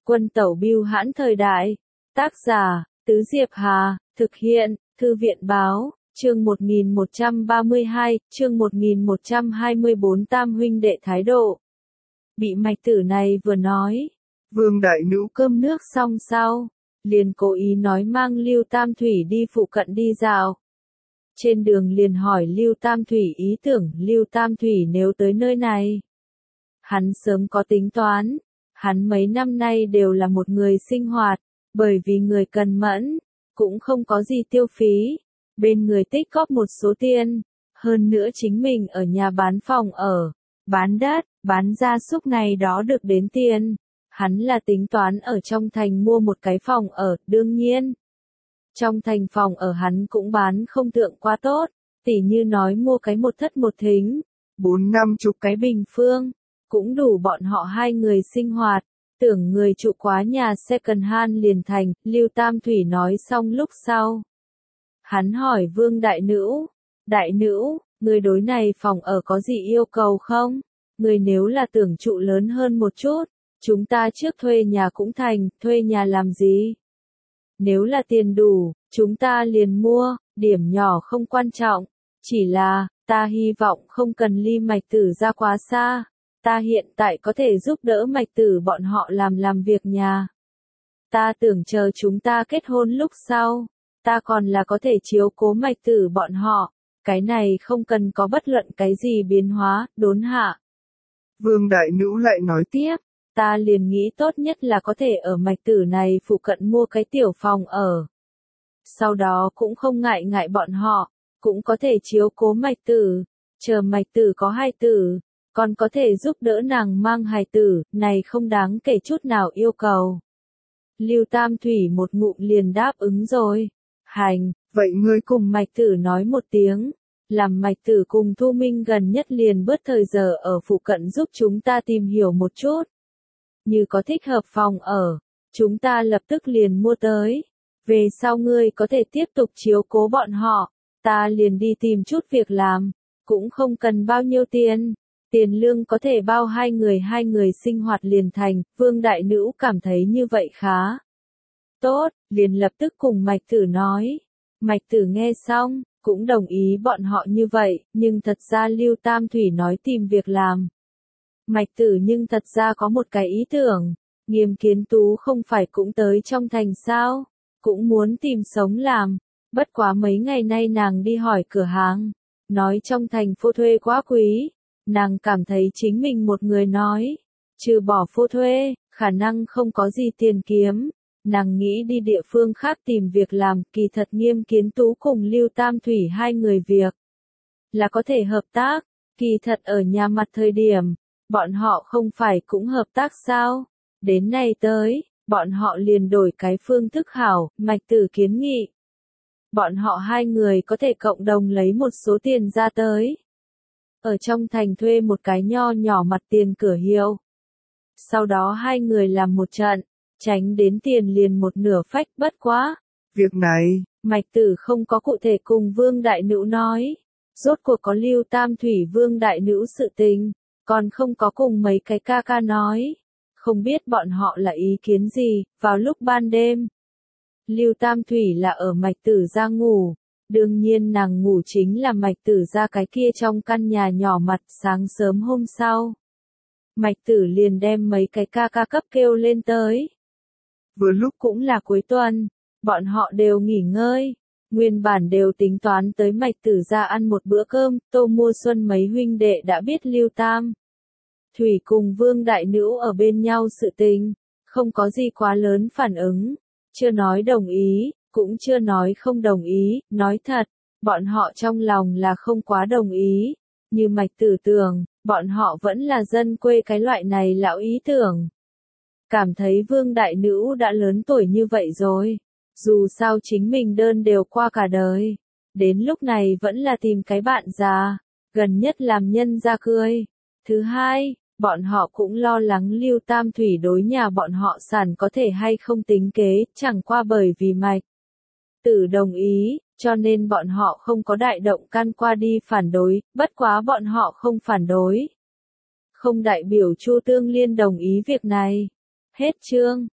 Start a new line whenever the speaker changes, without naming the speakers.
Quân tẩu bưu hãn thời đại. Tác giả, Tứ Diệp Hà, thực hiện, Thư viện báo, chương 1132, chương 1124 Tam huynh đệ thái độ. Bị mạch tử này vừa nói, Vương đại nữ cơm nước xong sau, liền cố ý nói mang Lưu Tam Thủy đi phụ cận đi dạo. Trên đường liền hỏi Lưu Tam Thủy ý tưởng Lưu Tam Thủy nếu tới nơi này. Hắn sớm có tính toán, hắn mấy năm nay đều là một người sinh hoạt, bởi vì người cần mẫn, cũng không có gì tiêu phí, bên người tích góp một số tiền, hơn nữa chính mình ở nhà bán phòng ở, bán đất, bán gia súc này đó được đến tiền. Hắn là tính toán ở trong thành mua một cái phòng ở, đương nhiên. Trong thành phòng ở hắn cũng bán không thượng quá tốt, tỉ như nói mua cái một thất một thính, 4-50 cái bình phương, cũng đủ bọn họ hai người sinh hoạt, tưởng người trụ quá nhà second hand liền thành, Lưu Tam Thủy nói xong lúc sau. Hắn hỏi Vương đại nữ, người đối này phòng ở có gì yêu cầu không? Người nếu là tưởng trụ lớn hơn một chút, chúng ta trước thuê nhà cũng thành, thuê nhà làm gì? Nếu là tiền đủ, chúng ta liền mua, điểm nhỏ không quan trọng, chỉ là, ta hy vọng không cần ly mạch tử ra quá xa, ta hiện tại có thể giúp đỡ mạch tử bọn họ làm việc nhà. Ta tưởng chờ chúng ta kết hôn lúc sau, ta còn là có thể chiếu cố mạch tử bọn họ, cái này không cần có bất luận cái gì biến hóa, đốn hạ. Vương đại nữ lại nói tiếp. Ta liền nghĩ tốt nhất là có thể ở mạch tử này phụ cận mua cái tiểu phòng ở. Sau đó cũng không ngại bọn họ, cũng có thể chiếu cố mạch tử, chờ mạch tử có hài tử, còn có thể giúp đỡ nàng mang hài tử, này không đáng kể chút nào yêu cầu. Lưu Tam Thủy một ngụm liền đáp ứng rồi. Hành, vậy ngươi cùng mạch tử nói một tiếng, làm mạch tử cùng Thu Minh gần nhất liền bớt thời giờ ở phụ cận giúp chúng ta tìm hiểu một chút. Như có thích hợp phòng ở, chúng ta lập tức liền mua tới. Về sau ngươi có thể tiếp tục chiếu cố bọn họ, ta liền đi tìm chút việc làm, cũng không cần bao nhiêu tiền. Tiền lương có thể bao hai người sinh hoạt liền thành, Vương đại nữ cảm thấy như vậy khá. Tốt, liền lập tức cùng mạch tử nói. Mạch tử nghe xong, cũng đồng ý bọn họ như vậy, nhưng thật ra Lưu Tam Thủy nói tìm việc làm. Mạch tử nhưng thật ra có một cái ý tưởng, Nghiêm Kiến Tú không phải cũng tới trong thành sao, cũng muốn tìm sống làm, bất quá mấy ngày nay nàng đi hỏi cửa hàng, nói trong thành phô thuê quá quý, nàng cảm thấy chính mình một người nói, trừ bỏ phô thuê, khả năng không có gì tiền kiếm, nàng nghĩ đi địa phương khác tìm việc làm, kỳ thật Nghiêm Kiến Tú cùng Lưu Tam Thủy hai người việc, là có thể hợp tác, kỳ thật ở nhà mặt thời điểm. Bọn họ không phải cũng hợp tác sao? Đến nay tới, bọn họ liền đổi cái phương thức hảo, mạch tử kiến nghị. Bọn họ hai người có thể cộng đồng lấy một số tiền ra tới. Ở trong thành thuê một cái nho nhỏ mặt tiền cửa hiệu. Sau đó hai người làm một trận, tránh đến tiền liền một nửa phách bất quá. Việc này, mạch tử không có cụ thể cùng Vương đại nữ nói. Rốt cuộc có Lưu Tam Thủy Vương đại nữ sự tình. Còn không có cùng mấy cái ca nói, không biết bọn họ là ý kiến gì, vào lúc ban đêm. Lưu Tam Thủy là ở mạch tử ra ngủ, đương nhiên nàng ngủ chính là mạch tử ra cái kia trong căn nhà nhỏ mặt sáng sớm hôm sau. Mạch tử liền đem mấy cái ca cấp kêu lên tới. Vừa lúc cũng là cuối tuần, bọn họ đều nghỉ ngơi, nguyên bản đều tính toán tới mạch tử ra ăn một bữa cơm, Tô Mua Xuân mấy huynh đệ đã biết Lưu Tam Thủy cùng Vương đại nữ ở bên nhau sự tình, không có gì quá lớn phản ứng, chưa nói đồng ý, cũng chưa nói không đồng ý, nói thật, bọn họ trong lòng là không quá đồng ý, như mạch tử tưởng, bọn họ vẫn là dân quê cái loại này lão ý tưởng. Cảm thấy Vương đại nữ đã lớn tuổi như vậy rồi, dù sao chính mình đơn đều qua cả đời, đến lúc này vẫn là tìm cái bạn già, gần nhất làm nhân ra cười. Thứ hai, bọn họ cũng lo lắng Lưu Tam Thủy đối nhà bọn họ sản có thể hay không tính kế, chẳng qua bởi vì mạch tử đồng ý, cho nên bọn họ không có đại động can qua đi phản đối, bất quá bọn họ không phản đối. Không đại biểu Chu Tương Liên đồng ý việc này. Hết chương.